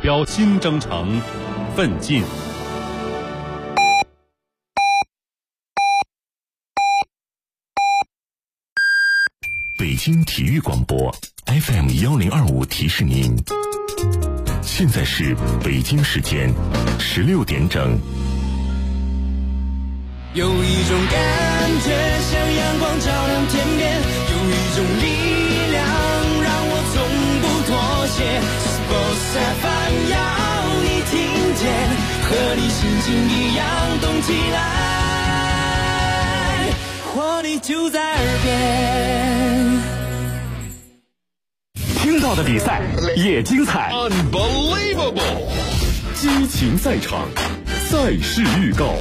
标新征程奋进。 北京体育广播 FM1025 提示您，现在是北京时间16点整。 有一种感觉像阳光照亮天边，有一种力量让我从不妥协。Sports FM 要你听见，和你心情一样动起来，活力就在耳边。 听到的比赛也精彩 Unbelievable！ 激情赛场，赛事预告。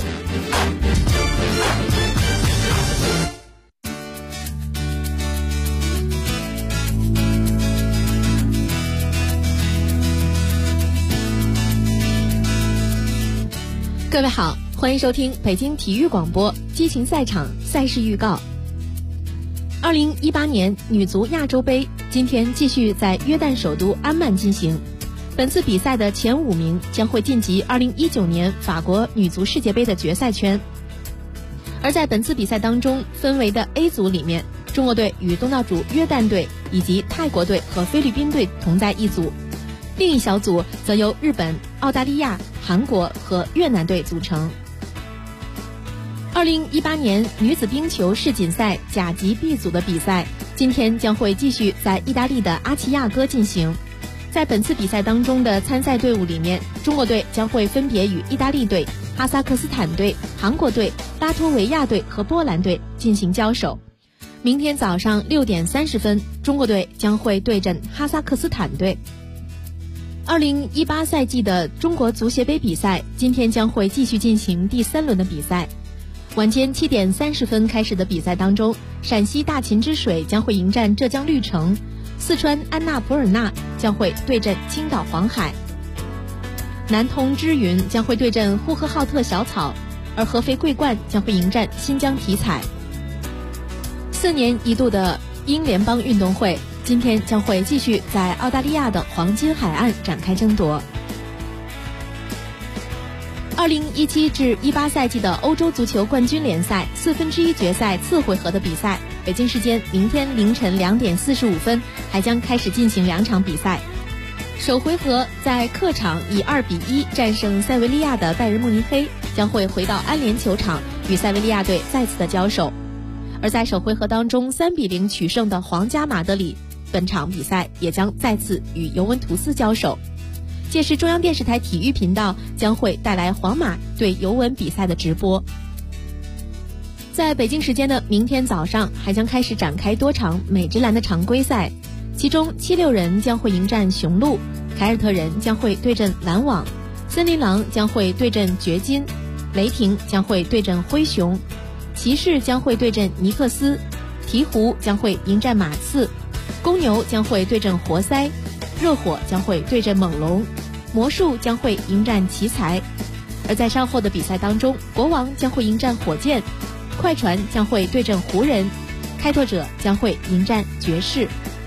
各位好，欢迎收听北京体育广播激情赛场赛事预告。2018年女足亚洲杯今天继续在约旦首都安曼进行，本次比赛的前5名将会晋级2019年法国女足世界杯的决赛圈。而在本次比赛当中，分为的 A 组里面，中国队与东道主约旦队以及泰国队和菲律宾队同在一组，另一小组则由日本、澳大利亚、韩国和越南队组成。2018年女子冰球世锦赛甲级 B 组的比赛今天将会继续在意大利的阿齐亚哥进行。在本次比赛当中的参赛队伍里面，中国队将会分别与意大利队、哈萨克斯坦队、韩国队、拉脱维亚队和波兰队进行交手。明天早上6点30分，中国队将会对阵哈萨克斯坦队。2018赛季的中国足协杯比赛今天将会继续进行第3轮的比赛。晚间7点30分开始的比赛当中，陕西大秦之水将会迎战浙江绿城，四川安纳普尔纳将会对阵青岛黄海，南通之云将会对阵呼和浩特小草，而合肥桂冠将会迎战新疆体彩。4年一度的英联邦运动会今天将会继续在澳大利亚的黄金海岸展开争夺。2017至18赛季的欧洲足球冠军联赛1/4决赛次回合的比赛，北京时间明天凌晨2点45分还将开始进行2场比赛。首回合在客场以2-1战胜塞维利亚的拜仁慕尼黑将会回到安联球场与塞维利亚队再次的交手，而在首回合当中3-0取胜的皇家马德里，本场比赛也将再次与尤文图斯交手。届时中央电视台体育频道将会带来皇马对尤文比赛的直播。在北京时间的明天早上还将开始展开多场美职篮的常规赛，其中76人将会迎战雄鹿，凯尔特人将会对阵篮网，森林狼将会对阵掘金，雷霆将会对阵灰熊，骑士将会对阵尼克斯，鹈鹕将会迎战马刺，公牛将会对阵活塞，热火将会对阵猛龙，魔术将会迎战奇才。而在稍后的比赛当中，国王将会迎战火箭，快船将会对阵湖人，开拓者将会迎战爵士。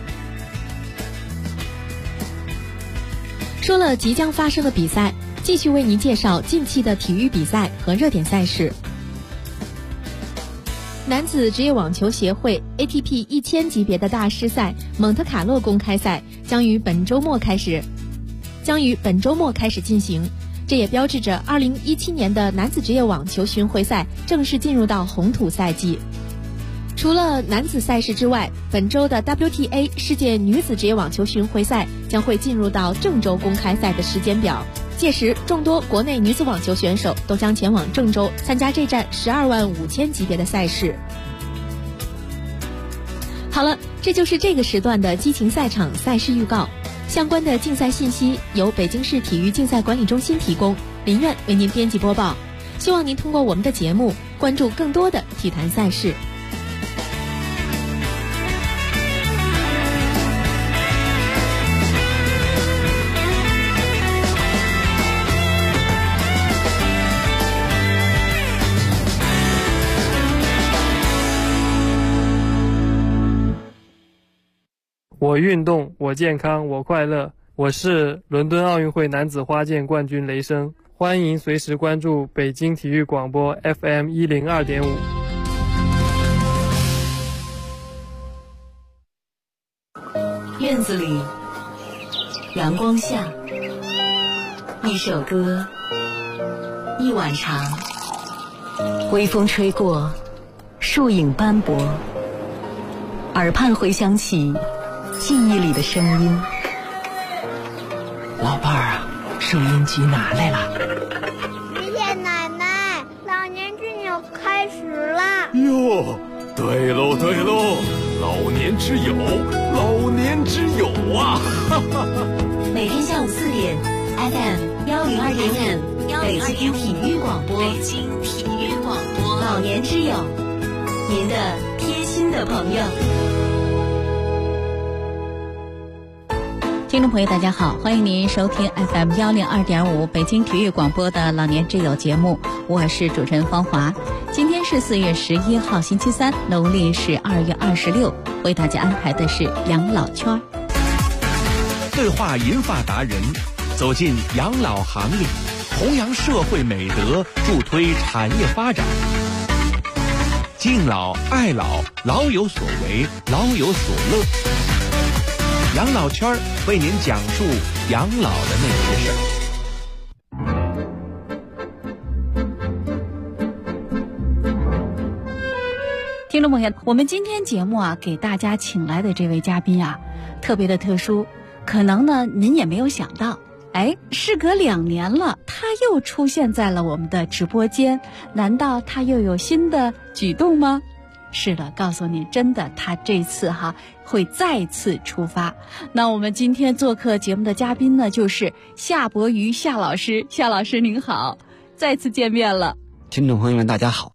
说了即将发生的比赛，继续为您介绍近期的体育比赛和热点赛事。男子职业网球协会 ATP 1000级别的大师赛蒙特卡洛公开赛将于本周末开始进行，这也标志着2017年的男子职业网球巡回赛正式进入到红土赛季。除了男子赛事之外，本周的 WTA 世界女子职业网球巡回赛将会进入到郑州公开赛的时间表，届时众多国内女子网球选手都将前往郑州参加这站125000级别的赛事。好了，这就是这个时段的激情赛场赛事预告。相关的竞赛信息由北京市体育竞赛管理中心提供，林苑为您编辑播报。希望您通过我们的节目关注更多的体坛赛事。 我运动，我健康，我快乐。 我是伦敦奥运会男子花剑冠军雷声，欢迎随时关注北京体育广播 FM 102.5。 院子里，阳光下，一首歌，一碗茶，微风吹过，树影斑驳，耳畔回响起记忆里的声音。 老伴儿啊，收音机拿来了。 爷爷奶奶，老年之友开始了。 哟，对喽对喽，老年之友，老年之友啊！ 每天下午4点 ，FM 102.5，北京体育广播，北京体育广播，老年之友，您的贴心的朋友。 听众朋友大家好，欢迎您收听 FM 102.5北京体育广播的老年之友节目，我是主持人方华。今天是4月11号星期三，农历是2月26，为大家安排的是养老圈。 对话银发达人，走进养老行列，弘扬社会美德，助推产业发展。敬老爱老，老有所为，老有所乐。养老圈为您讲述养老的那些事儿。 听众朋友，我们今天节目给大家请来的这位嘉宾特别的特殊，可能呢您也没有想到，事隔2年了，他又出现在了我们的直播间，难道他又有新的举动吗？是的，告诉你，真的，他这次会再次出发。那我们今天做客节目的嘉宾呢，就是夏伯渝夏老师。夏老师您好，再次见面了。 听众朋友们大家好。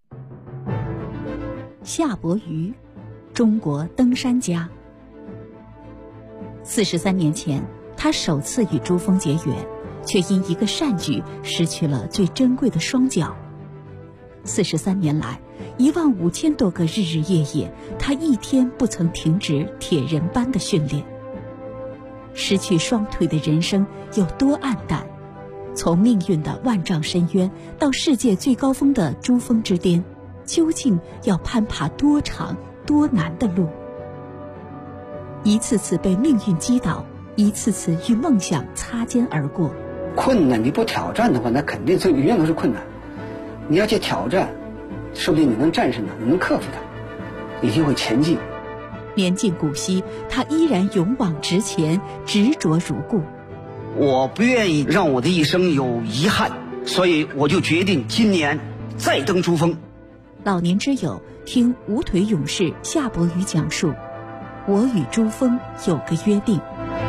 夏伯渝，中国登山家。43年前，他首次与珠峰结缘，却因一个善举失去了最珍贵的双脚。43年来，15000多个日日夜夜，他一天不曾停止铁人般的训练。失去双腿的人生有多黯淡？从命运的万丈深渊到世界最高峰的珠峰之巅，究竟要攀爬多长多难的路？一次次被命运击倒，一次次与梦想擦肩而过。 困难你不挑战的话，那肯定永远都是困难。你要去挑战，说不定你能战胜它，你能克服它，一定会前进。 年近古稀，他依然勇往直前，执着如故。 我不愿意让我的一生有遗憾，所以我就决定今年再登珠峰。 老年之友，听无腿勇士夏伯渝讲述，我与珠峰有个约定。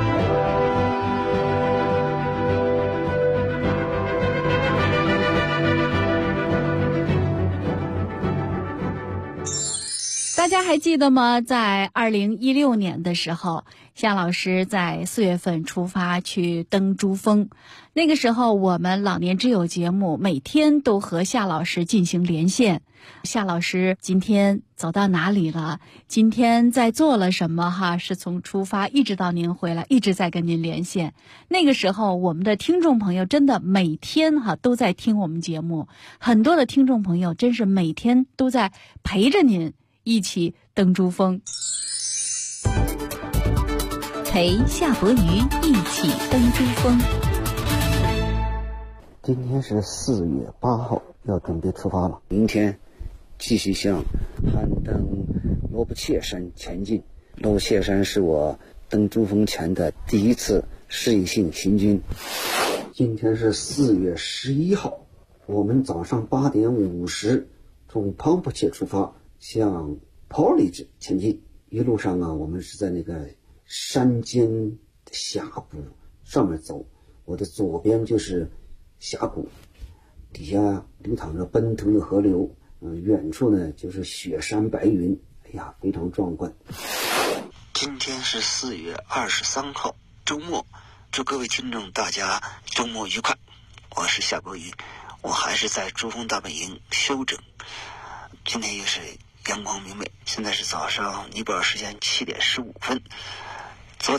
大家还记得吗？在2016年的时候，夏老师在4月份出发去登珠峰。那个时候，我们老年之友节目每天都和夏老师进行连线。夏老师今天走到哪里了？今天在做了什么？是从出发一直到您回来，一直在跟您连线。那个时候，我们的听众朋友真的每天都在听我们节目，很多的听众朋友真是每天都在陪着您一起登珠峰，陪夏伯渝一起登珠峰。 今天是4月8号，要准备出发了。明天继续向攀登罗布切山前进。罗布切山是我登珠峰前的第一次适应性行军。今天是4月11号，我们早上8点50从庞普切出发，向Porridge前进。一路上我们是在那个山间峡谷上面走，我的左边就是峡谷，底下流淌着奔腾的河流，远处呢就是雪山白云，非常壮观。 今天是4月23号，周末，祝各位听众大家周末愉快。我是夏伯渝，我还是在珠峰大本营休整。今天也是阳光明媚，现在是早上尼泊尔时间7点15分。昨天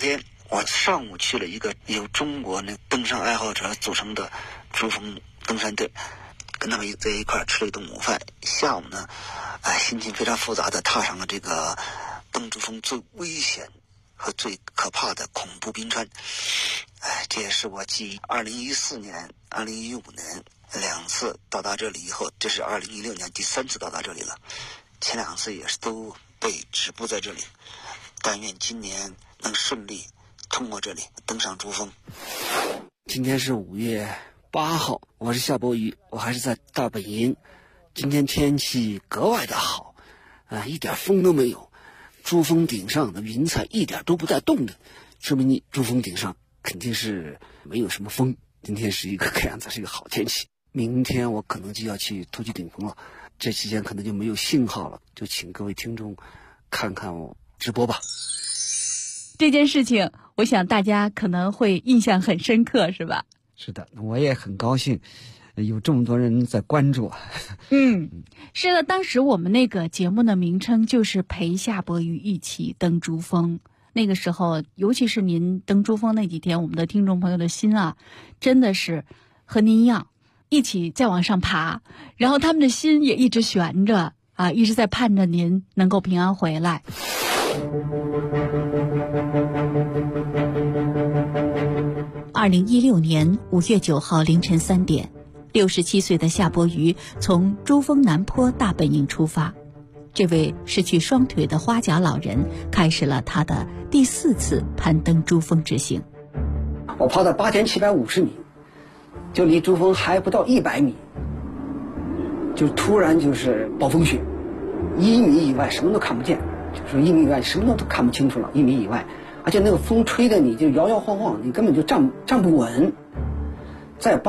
我上午去了一个由中国那登山爱好者组成的珠峰登山队，跟他们在一块吃了一顿午饭。下午呢，心情非常复杂的踏上了这个登珠峰最危险和最可怕的恐怖冰川。这也是我继2014年、2015年2次到达这里以后，这是2016年第3次到达这里了。前2次也是都被止步在这里。但愿今年能顺利通过这里登上珠峰。 今天是5月8号，我是夏伯渝，我还是在大本营。今天天气格外的好，一点风都没有，珠峰顶上的云彩一点都不带动的，说明你珠峰顶上肯定是没有什么风。今天是一个看样子是一个好天气。明天我可能就要去突击顶峰了，这期间可能就没有信号了，就请各位听众看看我直播吧。 这件事情我想大家可能会印象很深刻，是吧？ 是的，我也很高兴有这么多人在关注。 是的，当时我们那个节目的名称就是陪夏伯渝一起登珠峰。那个时候尤其是您登珠峰那几天，我们的听众朋友的心啊真的是和您一样一起在往上爬，然后他们的心也一直悬着一直在盼着您能够平安回来。2016年5月9号凌晨3点，67岁的夏伯渝从珠峰南坡大本营出发。这位失去双腿的花甲老人开始了他的第4次攀登珠峰之行。 我爬到8750米，就离珠峰还不到100米，就突然就是暴风雪，1米以外什么都看不见，就是1米以外什么都看不清楚了，1米以外，而且那个风吹的你就摇摇晃晃，你根本就站不稳。在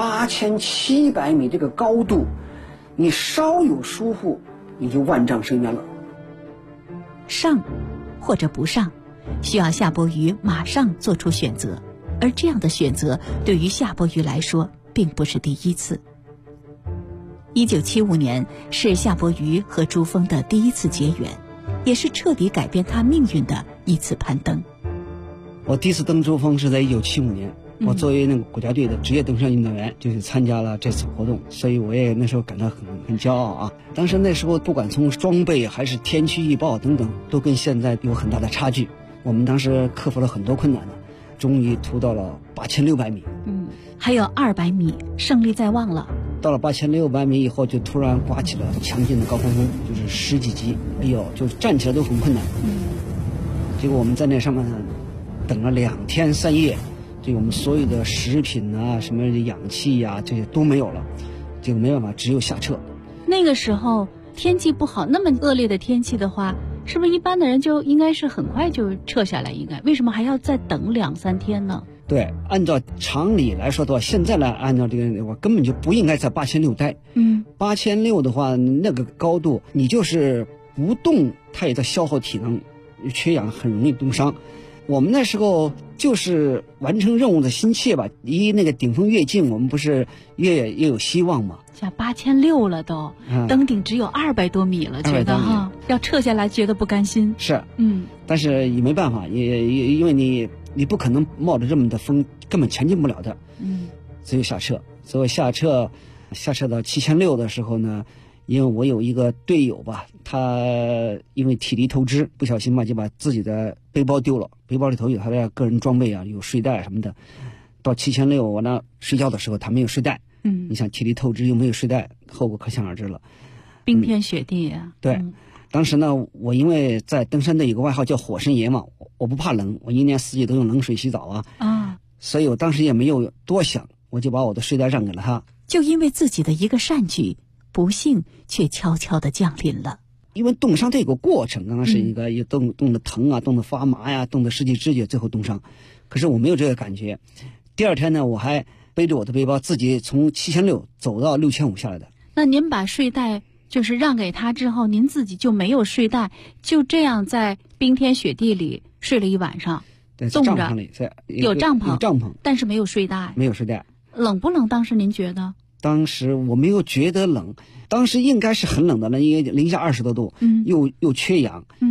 8700米这个高度，你稍有疏忽你就万丈深渊了。 上或者不上，需要夏伯渝马上做出选择，而这样的选择对于夏伯渝来说并不是第一次。1975年是夏伯渝和珠峰的第1次结缘，也是彻底改变他命运的一次攀登。 我第一次登珠峰是在1975年，我作为那个国家队的职业登山运动员，就是参加了这次活动，所以我也那时候感到很骄傲啊。当时那时候不管从装备还是天气预报等等，都跟现在有很大的差距。我们当时克服了很多困难的，终于突到了8600米。 还有200米，胜利在望了。 到了8600米以后，就突然刮起了强劲的高峰风，就是10几级，就是站起来都很困难。结果我们在那上面等了2天3夜，这个我们所有的食品啊、什么氧气啊这些都没有了，结果没办法，只有下撤。 那个时候天气不好，那么恶劣的天气的话，是不是一般的人就应该是很快就撤下来？应该为什么还要再等2、3天呢？ 对，按照常理来说的话，现在来按照这个，我根本就不应该在8600待。8600的话，那个高度你就是不动，它也在消耗体能，缺氧很容易冻伤。我们那时候就是完成任务的心切吧，离那个顶峰越近，我们不是越有希望吗？ 像8600了都，登顶只有200多米了，觉得要撤下来觉得不甘心。 是，但是也没办法，也因为你不可能冒着这么的风，根本前进不了的。只有下撤。所以下撤到7600的时候呢，因为我有一个队友吧，他因为体力透支，不小心吧就把自己的背包丢了，背包里头有他的个人装备啊，有睡袋什么的。到7600我呢睡觉的时候他没有睡袋，你想体力透支又没有睡袋，后果可想而知了。 冰天雪地啊。 对，当时呢我因为在登山队有个外号叫火神爷嘛，我不怕冷，我1年4季都用冷水洗澡啊，所以我当时也没有多想，我就把我的睡袋让给了他。 就因为自己的一个善举，不幸却悄悄地降临了。 因为冻伤它有个过程，刚刚是一个冻得疼啊，冻得发麻呀，冻得失去知觉，最后冻伤。可是我没有这个感觉。第2天呢，我还背着我的背包自己从7600走到6500下来的。 那您把睡袋就是让给他之后，您自己就没有睡袋，就这样在冰天雪地里睡了1晚上。 对，在帐篷里， 有帐篷， 有帐篷， 但是没有睡袋。 没有睡袋。 冷不冷？当时您觉得？ 当时我没有觉得冷，当时应该是很冷的了，因为零下20多度，又缺氧，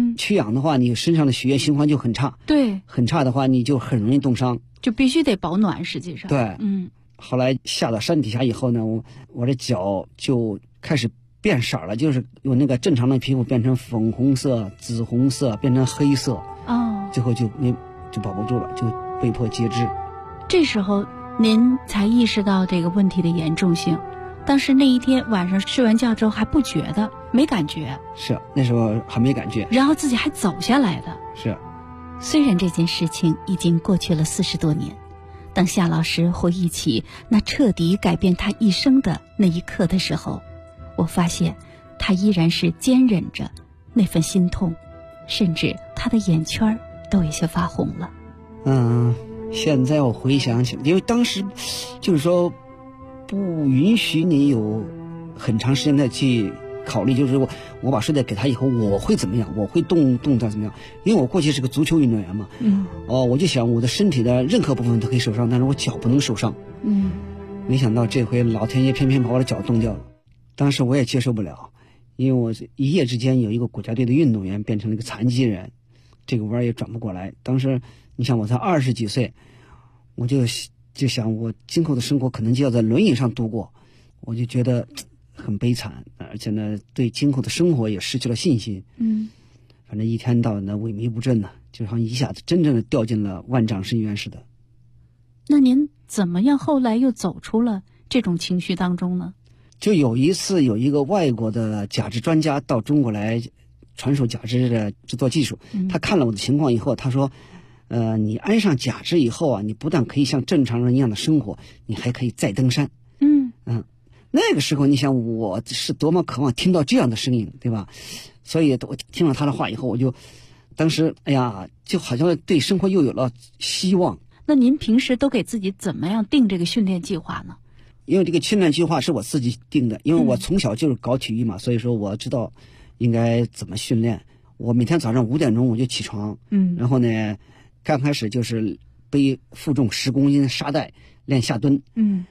缺氧的话，你身上的血液循环就很差。 对， 很差的话，你就很容易冻伤。 就必须得保暖，实际上。 对，后来下到山底下以后呢，我的脚就开始变色了，就是有那个正常的皮肤变成粉红色、紫红色，变成黑色。最后就保不住了，就被迫截肢。 这时候您才意识到这个问题的严重性。当时那一天晚上睡完觉之后还不觉得，没感觉。 是，那时候还没感觉。 然后自己还走下来的。 是。 虽然这件事情已经过去了40多年，当夏老师回忆起那彻底改变他一生的那一刻的时候，我发现他依然是坚忍着那份心痛，甚至他的眼圈都有些发红了。 现在我回想起来，因为当时就是说不允许你有很长时间的去考虑，就是我把睡袋给他以后我会怎么样，我会动作怎么样。因为我过去是个足球运动员嘛，我就想我的身体的任何部分都可以受伤，但是我脚不能受伤。没想到这回老天爷偏偏把我的脚冻掉了。当时我也接受不了，因为我一夜之间有一个国家队的运动员变成了一个残疾人，这个弯也转不过来。当时你想我才20几岁，我就想我今后的生活可能就要在轮椅上度过，我就觉得很悲惨，而且呢对今后的生活也失去了信心。反正一天到晚的萎靡不振呢，就好像一下子真正的掉进了万丈深渊似的。 那您怎么样后来又走出了这种情绪当中呢？ 就有一次有一个外国的假肢专家到中国来传授假肢的制作技术，他看了我的情况以后，他说你安上假肢以后啊，你不但可以像正常人一样的生活，你还可以再登山。那个时候你想我是多么渴望听到这样的声音，对吧？所以我听了他的话以后，我就当时就好像对生活又有了希望。 那您平时都给自己怎么样定这个训练计划呢？ 因为这个训练计划是我自己定的，因为我从小就是搞体育嘛，所以说我知道应该怎么训练。我每天早上5点钟我就起床，然后呢刚开始就是负重10公斤沙袋练下蹲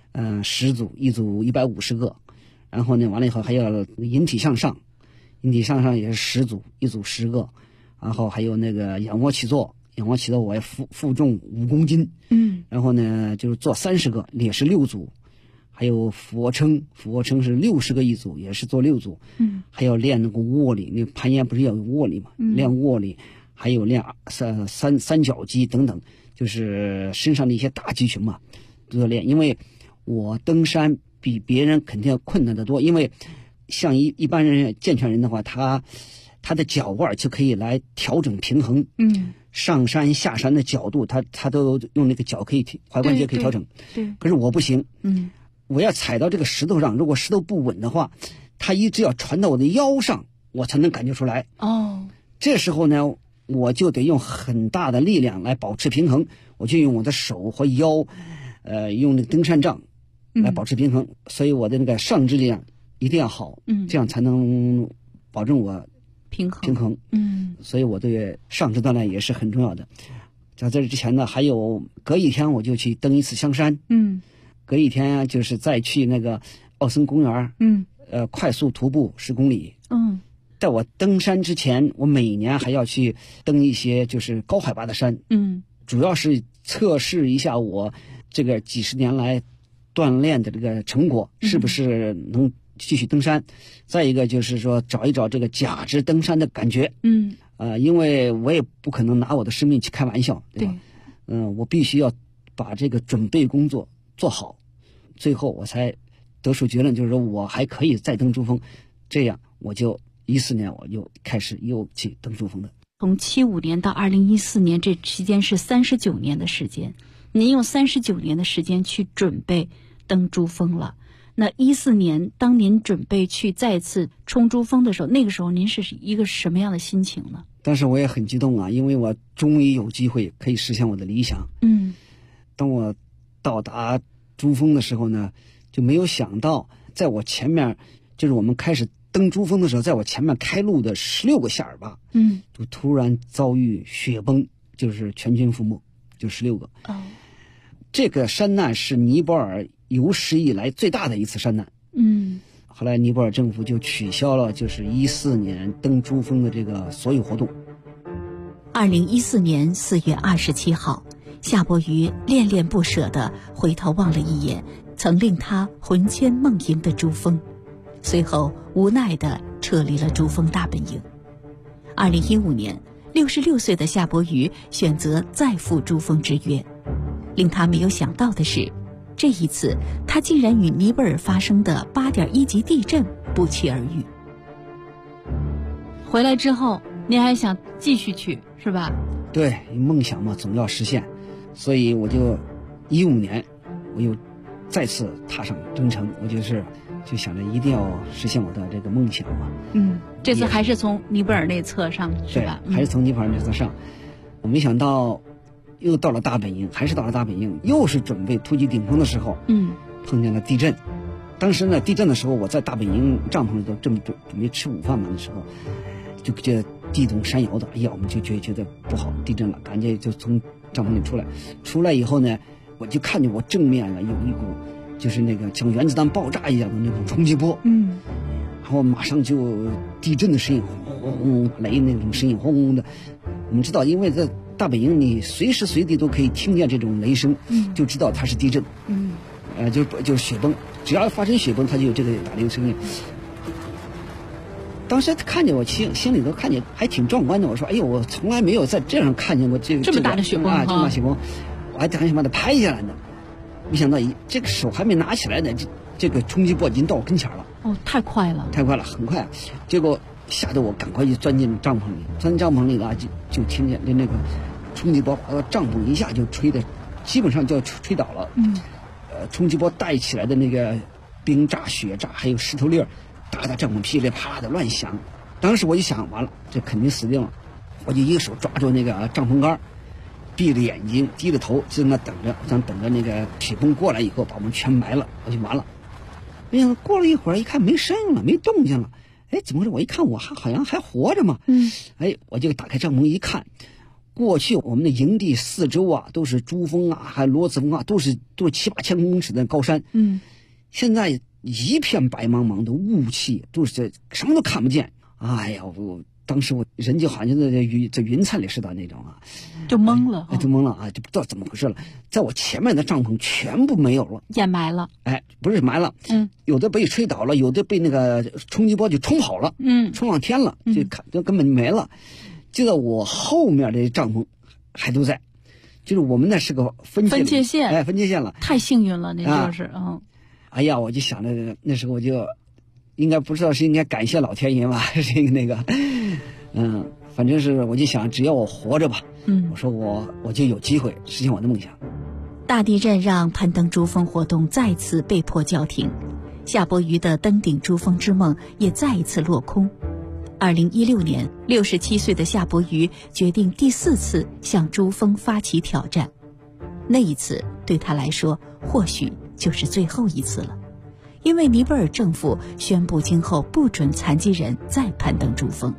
，10组，一组150个，然后呢完了以后还要引体向上，也是10组，一组10个，然后还有那个仰卧起坐我也负重5公斤，然后呢就是做30个，也是6组，还有俯卧撑是60个一组，也是做6组，还要练那个卧力，那攀岩不是要有卧力嘛，练卧力，还有练三角肌等等，就是身上的一些大肌群嘛都要练。因为我登山比别人肯定要困难得多，因为像一般人健全人的话，他的脚腕就可以来调整平衡，上山下山的角度他都用那个脚可以踝关节可以调整。 对， 可是我不行，我要踩到这个石头上，如果石头不稳的话，它一直要传到我的腰上，我才能感觉出来。这时候呢我就得用很大的力量来保持平衡，我就用我的手和腰用那个登山杖来保持平衡，所以我的那个上肢力量一定要好，这样才能保证我平衡。所以我对上肢锻炼也是很重要的。在这之前呢，还有隔一天我就去登一次香山，隔一天就是再去那个奥森公园，快速徒步10公里。在我登山之前，我每年还要去登一些就是高海拔的山，主要是测试一下我这个几十年来锻炼的这个成果是不是能继续登山。再一个就是说找一找这个假肢登山的感觉，因为我也不可能拿我的生命去开玩笑，对吧？我必须要把这个准备工作做好，最后我才得出结论，就是说我还可以再登珠峰。这样我就14年我就开始又去登珠峰了。 从75年到2014年这期间是39年的时间，您用39年的时间去准备登珠峰了。那14年当您准备去再次冲珠峰的时候，那个时候您是一个什么样的心情呢？ 当时我也很激动啊，因为我终于有机会可以实现我的理想。当我到达珠峰的时候呢，就没有想到在我前面，就是我们开始登珠峰的时候，在我前面开路的16个夏尔巴，就突然遭遇雪崩，就是全军覆没，就16个。这个山难是尼泊尔有史以来最大的一次山难。后来尼泊尔政府就取消了就是14年登珠峰的这个所有活动， 2014年4月27号，夏伯渝恋恋不舍地回头望了一眼曾令他魂牵梦萦的珠峰，随后无奈地撤离了珠峰大本营。2015年，66岁的夏伯渝选择再赴珠峰之约。令他没有想到的是，这一次他竟然与尼泊尔发生的8.1级地震不期而遇。 回来之后您还想继续去是吧？ 对，梦想嘛总要实现，所以我就15年我又再次踏上征程，我就想着一定要实现我的这个梦想嘛。 这次还是从尼泊尔内侧上是吧？ 对，还是从尼泊尔内侧上。我没想到又到了大本营，还是到了大本营，又是准备突击顶峰的时候，碰见了地震。当时呢，地震的时候我在大本营帐篷里头准备吃午饭嘛的时候，就觉得地动山摇的，哎呀，我们就觉得不好，地震了，赶紧就从帐篷里出来以后呢，我就看见我正面啊有一股就是那个像原子弹爆炸一样的那种冲击波，然后马上就地震的声音轰轰，雷那种声音轰轰的。我们知道，因为在大本营你随时随地都可以听见这种雷声，就知道它是地震，就是雪崩，只要发生雪崩，它就有这个打雷的声音。当时看见我心里头看见还挺壮观的，我说：“哎呦，我从来没有在这样看见过这么大的雪崩啊！ 这么大雪崩，我还想把它拍下来呢。没想到这个手还没拿起来呢，这个冲击波已经到我跟前了。 哦，太快了， 很快。结果吓得我赶快就钻进帐篷里，就听见那个冲击波把帐篷一下就吹的，基本上就要吹倒了。冲击波带起来的那个冰炸、雪炸，还有石头粒儿，打帐篷噼里啪啦的乱响。当时我就想，完了，这肯定死定了。我就一个手抓住那个帐篷杆，闭着眼睛，低着头，就在那等着，想等着那个雪崩过来以后把我们全埋了，我就完了。没想到过了一会儿，一看没声了，没动静了。哎，怎么回事？我一看，我好像还活着嘛。我就打开帐篷一看，过去我们的营地四周啊都是珠峰啊，还有罗子峰啊，都是7-8千公尺的高山。现在一片白茫茫的雾气，都是什么都看不见。哎呀，当时我人就好像在云彩里似的那种啊， 就懵了， 就懵了啊，就不知道怎么回事了。在我前面的帐篷全部没有了， 掩埋了。 不是埋了，有的被吹倒了，有的被那个冲击波就冲跑了，冲上天了，就根本没了。就在我后面的帐篷还都在，就是我们那是个分界线，分界线了， 太幸运了，那就是哎呀，我就想着那时候我就应该不知道是应该感谢老天爷吧，是那个，反正是我就想只要我活着吧，我说我就有机会实现我的梦想。 大地震让攀登珠峰活动再次被迫叫停，夏伯渝的登顶珠峰之梦也再一次落空。2016年，67岁的夏伯渝决定第4次向珠峰发起挑战，那一次对他来说或许就是最后一次了，因为尼泊尔政府宣布今后不准残疾人再攀登珠峰。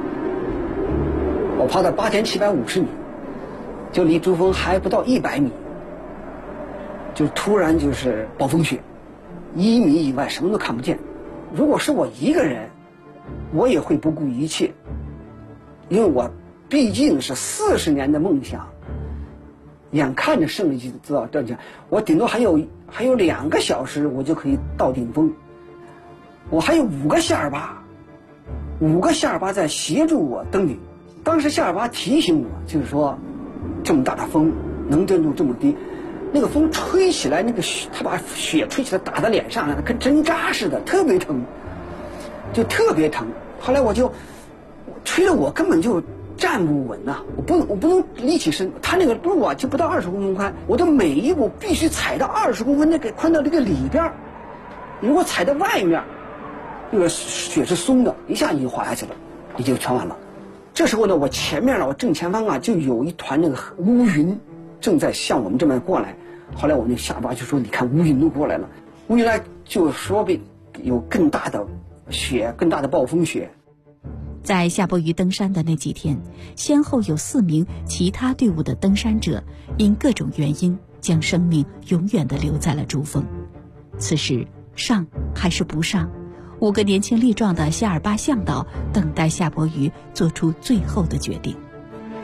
我爬到8750米，就离珠峰还不到100米，就突然就是暴风雪，1米以外什么都看不见。如果是我一个人，我也会不顾一切，因为我毕竟是40年的梦想，眼看着胜利就知道断桥，我顶多还有2个小时我就可以到顶峰，我还有5个夏尔巴在协助我登顶。当时夏尔巴提醒我，就是说这么大的风能震度这么低，那个风吹起来，他把雪吹起来打在脸上了，跟针扎似的，特别疼，就特别疼。后来我吹得我根本就站不稳呐，我不能立起身，他那个路啊就不到20公分宽，我的每一步必须踩到20公分那个宽到这个里边，如果踩到外面，那个雪是松的，一下你就滑下去了，你就全完了。这时候呢，我前面我正前方啊就有一团那个乌云正在向我们这边过来。后来我那下巴就说：“你看乌云都过来了。”乌云来就说有更大的雪，更大的暴风雪。 在夏伯渝登山的那几天，先后有4名其他队伍的登山者因各种原因将生命永远地留在了珠峰。此时上还是不上，5个年轻力壮的夏尔巴向导等待夏伯渝做出最后的决定。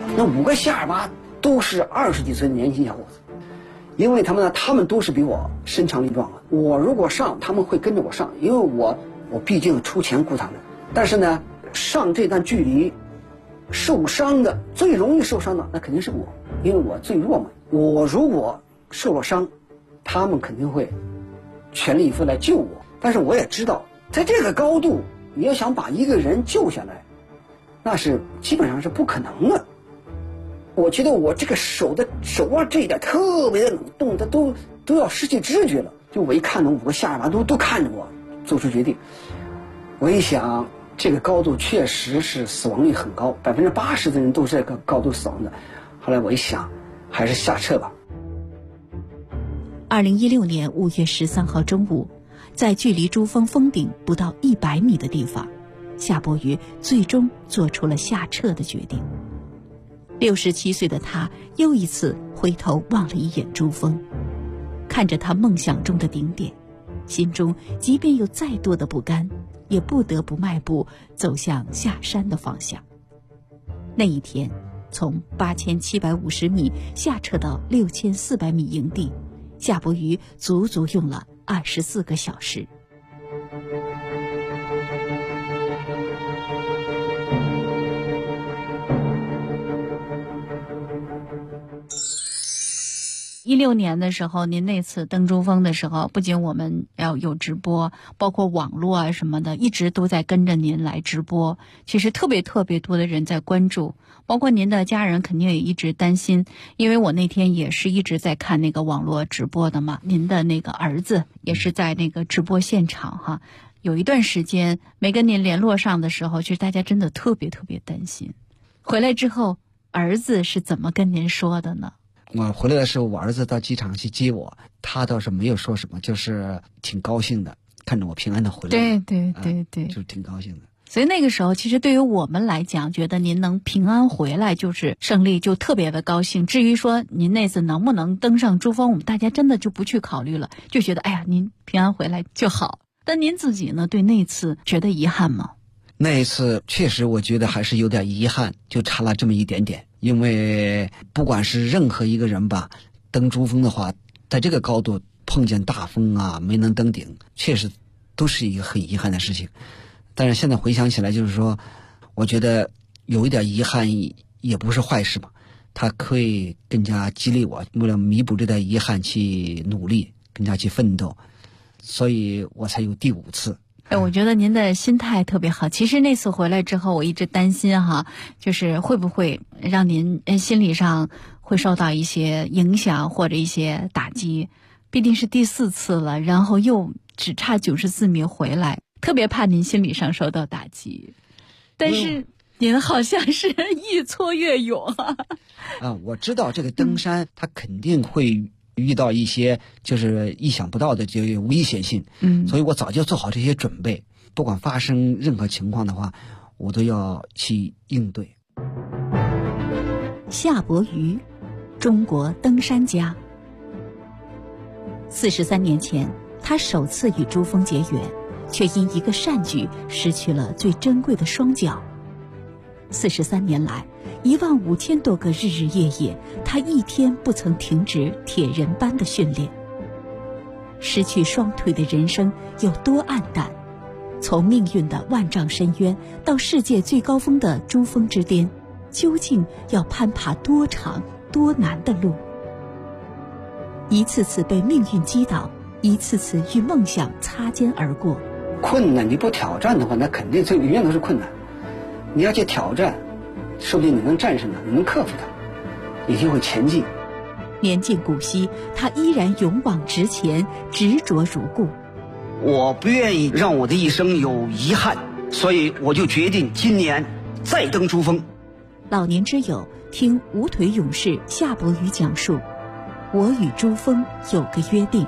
那5个夏尔巴都是20几岁的年轻小伙子，因为他们都是比我身强力壮的。我如果上，他们会跟着我上，因为我毕竟出钱雇他们。但是呢，上这段距离，受伤的最容易受伤的那肯定是我，因为我最弱嘛。我如果受了伤，他们肯定会全力以赴来救我。但是我也知道，在这个高度，你要想把一个人救下来，那是基本上是不可能的。我觉得我这个手腕这一点特别的冷冻，它都要失去知觉了。就我一看到5个夏尔巴都看着我，做出决定。我一想，这个高度确实是死亡率很高，80%的人都是这个高度死亡的。后来我一想，还是下撤吧。 2016年5月13号中午，在距离珠峰峰顶不到100米的地方，夏伯渝最终做出了下撤的决定。67岁的他又一次回头望了一眼珠峰，看着他梦想中的顶点，心中即便有再多的不甘，也不得不迈步走向下山的方向。那一天，从8750米下撤到6400米营地，夏伯渝足足用了24个小时。 16年的时候，您那次登珠峰的时候，不仅我们要有直播，包括网络啊什么的，一直都在跟着您来直播。其实特别多的人在关注，包括您的家人肯定也一直担心，因为我那天也是一直在看那个网络直播的嘛。您的那个儿子也是在那个直播现场哈，有一段时间没跟您联络上的时候，其实大家真的特别担心。回来之后，儿子是怎么跟您说的呢？ 我回来的时候，我儿子到机场去接我，他倒是没有说什么，就是挺高兴的，看着我平安的回来。 对， 就是挺高兴的。 所以那个时候，其实对于我们来讲，觉得您能平安回来就是胜利，就特别的高兴。至于说您那次能不能登上珠峰，我们大家真的就不去考虑了，就觉得哎呀，您平安回来就好。但您自己呢，对那次觉得遗憾吗？ 那一次确实我觉得还是有点遗憾，就差了这么一点点。因为不管是任何一个人吧，登珠峰的话，在这个高度碰见大风啊，没能登顶，确实都是一个很遗憾的事情。但是现在回想起来，就是说我觉得有一点遗憾也不是坏事嘛，它可以更加激励我，为了弥补这点遗憾去努力，更加去奋斗，所以我才有第5次。 我觉得您的心态特别好。其实那次回来之后，我一直担心哈，就是会不会让您心理上会受到一些影响或者一些打击。毕竟是第4次了，然后又只差94米回来，特别怕您心理上受到打击。但是您好像是越挫越勇啊！我知道这个登山它肯定会遇到一些就是意想不到的这个危险性，所以我早就做好这些准备，不管发生任何情况的话，我都要去应对。 夏伯渝，中国登山家。43年前，他首次与珠峰结缘，却因一个善举失去了最珍贵的双脚。43年来，15000多个日日夜夜，他一天不曾停止铁人般的训练。失去双腿的人生有多黯淡？从命运的万丈深渊到世界最高峰的珠峰之巅，究竟要攀爬多长多难的路？一次次被命运击倒，一次次与梦想擦肩而过。 困难你不挑战的话，那肯定永远都是困难。你要去挑战，说不定你能战胜它，你能克服它，你就会前进。 年近古稀，他依然勇往直前，执着如故。 我不愿意让我的一生有遗憾，所以我就决定今年再登珠峰。 老年之友，听无腿勇士夏伯渝讲述，我与珠峰有个约定。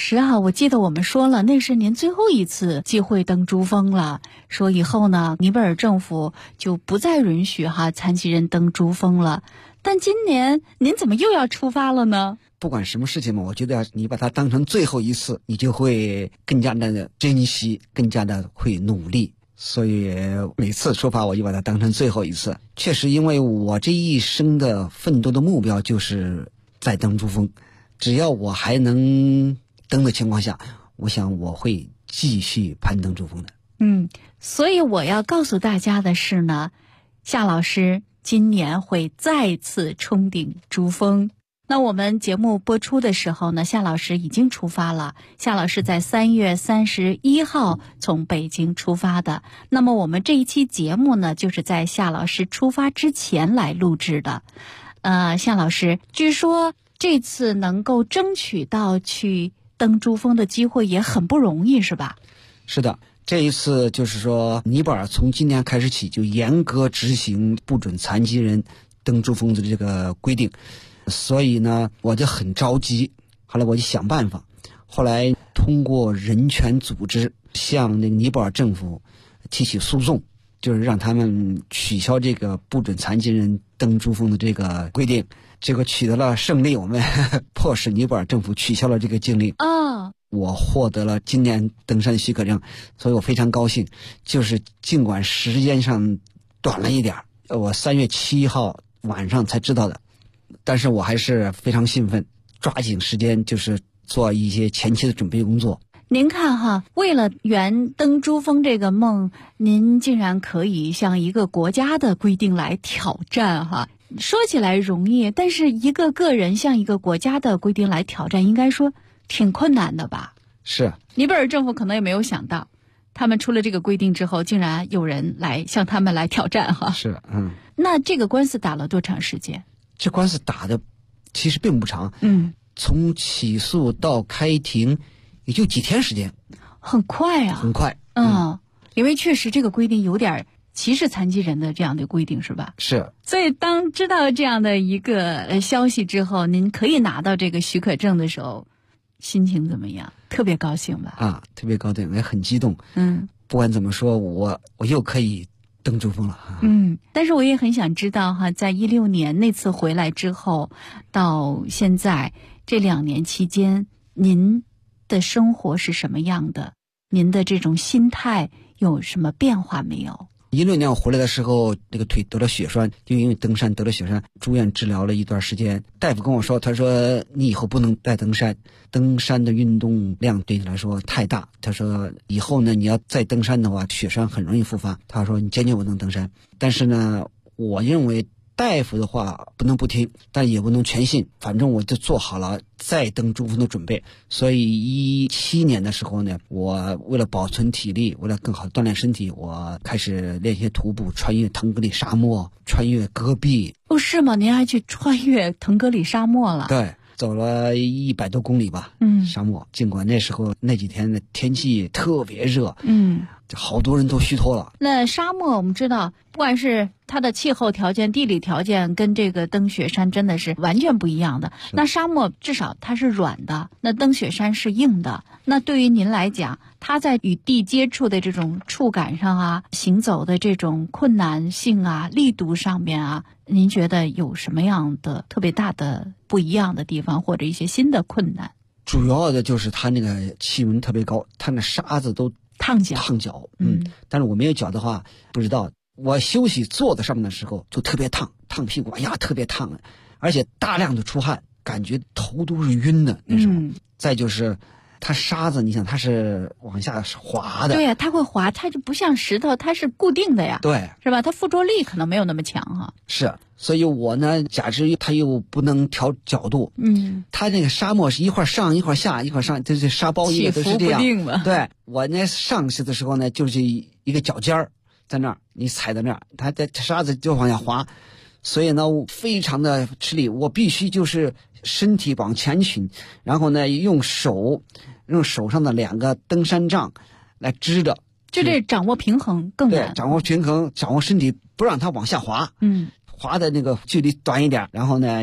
师啊，我记得我们说了，那是您最后一次机会登珠峰了，说以后呢，尼泊尔政府就不再允许残疾人登珠峰了。但今年您怎么又要出发了呢？ 不管什么事情嘛，我觉得你把它当成最后一次，你就会更加的珍惜，更加的会努力。所以每次出发我就把它当成最后一次。确实，因为我这一生的奋斗的目标就是在登珠峰，只要我还能登的情况下，我想我会继续攀登珠峰的。 所以我要告诉大家的是呢，夏老师今年会再次冲顶珠峰。那我们节目播出的时候呢，夏老师已经出发了。夏老师在3月31号从北京出发的。那么我们这一期节目呢，就是在夏老师出发之前来录制的。夏老师，据说这次能够争取到去登珠峰的机会也很不容易，是吧？ 是的。这一次就是说，尼泊尔从今年开始起就严格执行不准残疾人登珠峰的这个规定，所以呢，我就很着急。后来我就想办法，后来通过人权组织向那个尼泊尔政府提起诉讼，就是让他们取消这个不准残疾人登珠峰的这个规定。这个取得了胜利，我们迫使尼泊尔政府取消了这个禁令。我获得了今年登山许可证，所以我非常高兴。就是尽管时间上短了一点，我3月7号晚上才知道的，但是我还是非常兴奋，抓紧时间就是做一些前期的准备工作。 您看为了圆登珠峰这个梦，您竟然可以向一个国家的规定来挑战说起来容易，但是一个个人向一个国家的规定来挑战，应该说挺困难的吧？ 是。 尼泊尔政府可能也没有想到，他们出了这个规定之后，竟然有人来向他们来挑战是。 那这个官司打了多长时间？ 这官司打的其实并不长。从起诉到开庭也就几天时间。 很快啊。 很快。 因为确实这个规定有点歧视残疾人的这样的规定，是吧？ 是。 所以当知道这样的一个消息之后，您可以拿到这个许可证的时候，心情怎么样？特别高兴吧？ 特别高兴，也很激动。不管怎么说，我又可以登珠峰了。 但是我也很想知道在16年那次回来之后，到现在这2年期间，您的生活是什么样的？您的这种心态有什么变化没有 ？16年我回来的时候，这个腿得了血栓，就因为登山得了血栓，住院治疗了一段时间。大夫跟我说，他说你以后不能再登山，登山的运动量对你来说太大。他说以后呢，你要再登山的话，血栓很容易复发。他说你坚决不能登山。但是呢，我认为大夫的话不能不听，但也不能全信，反正我就做好了再登珠峰的准备。所以17年的时候呢，我为了保存体力，为了更好锻炼身体，我开始练习徒步，穿越腾格里沙漠，穿越戈壁。 是吗？您还去穿越腾格里沙漠了？ 对，走了100多公里吧。沙漠。尽管那时候那几天的天气特别热，好多人都虚脱了。 那沙漠我们知道，不管是它的气候条件、地理条件，跟这个登雪山真的是完全不一样的。那沙漠至少它是软的，那登雪山是硬的。那对于您来讲，它在与地接触的这种触感上行走的这种困难性力度上面您觉得有什么样的特别大的不一样的地方，或者一些新的困难？ 主要的就是它那个气温特别高，它那沙子都烫脚。 但是我没有脚的话不知道。我休息坐在上面的时候就特别烫屁股，特别烫，而且大量的出汗，感觉头都是晕的那时候。再就是它沙子，你想它是往下滑的。 对呀，它会滑，它就不像石头，它是固定的呀。 对， 是吧？它附着力可能没有那么强是，所以我呢，假之它又不能调角度。它那个沙漠是一会儿上一会儿下，一会儿上，这沙包一个都是这样。 起伏不定嘛。 对，我呢上去的时候呢，就是一个脚尖儿在那儿，你踩在那儿，它的沙子就往下滑，所以呢非常的吃力，我必须就是身体往前倾，然后呢用手上的2个登山杖来支着， 就这掌握平衡更难。 对，掌握平衡，掌握身体，不让它往下滑。滑的那个距离短一点，然后呢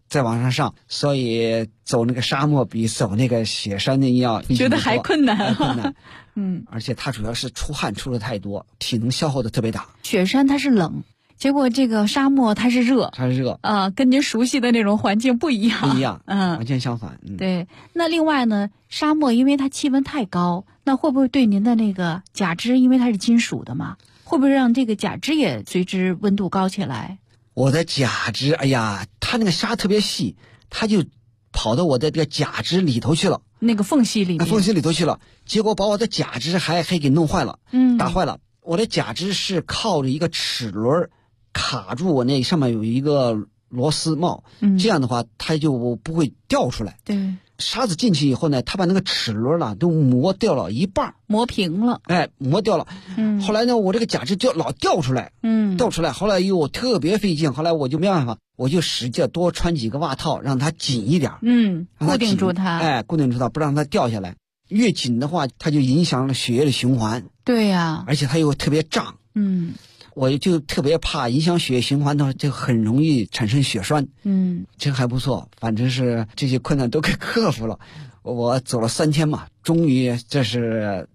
再往上上，所以走那个沙漠比走那个雪山的要觉得还困难， 还困难。 而且它主要是出汗出的太多，体能消耗的特别大。 雪山它是冷，结果这个沙漠它是热，跟您熟悉的那种环境不一样， 完全相反。 对。那另外呢，沙漠因为它气温太高，那会不会对您的那个假肢，因为它是金属的嘛，会不会让这个假肢也随之温度高起来？ 我的假肢，哎呀，它那个沙特别细，它就跑到我的这个假肢里头去了， 那个缝隙里头去了，结果把我的假肢还给弄坏了，打坏了。我的假肢是靠着一个齿轮卡住我那上面有一个螺丝帽，这样的话它就不会掉出来。 对， 沙子进去以后呢，它把那个齿轮都磨掉了一半， 磨平了， 磨掉了。后来呢，我这个假肢就老掉出来，掉出来。后来又特别费劲，后来我就没办法，我就使劲多穿几个袜套，让它紧一点， 固定住它， 固定住它，不让它掉下来。越紧的话，它就影响了血液的循环。 对呀， 而且它又特别胀。我就特别怕影响血液循环的话，就很容易产生血栓。这还不错，反正是这些困难都给克服了。我走了3天嘛，终于这是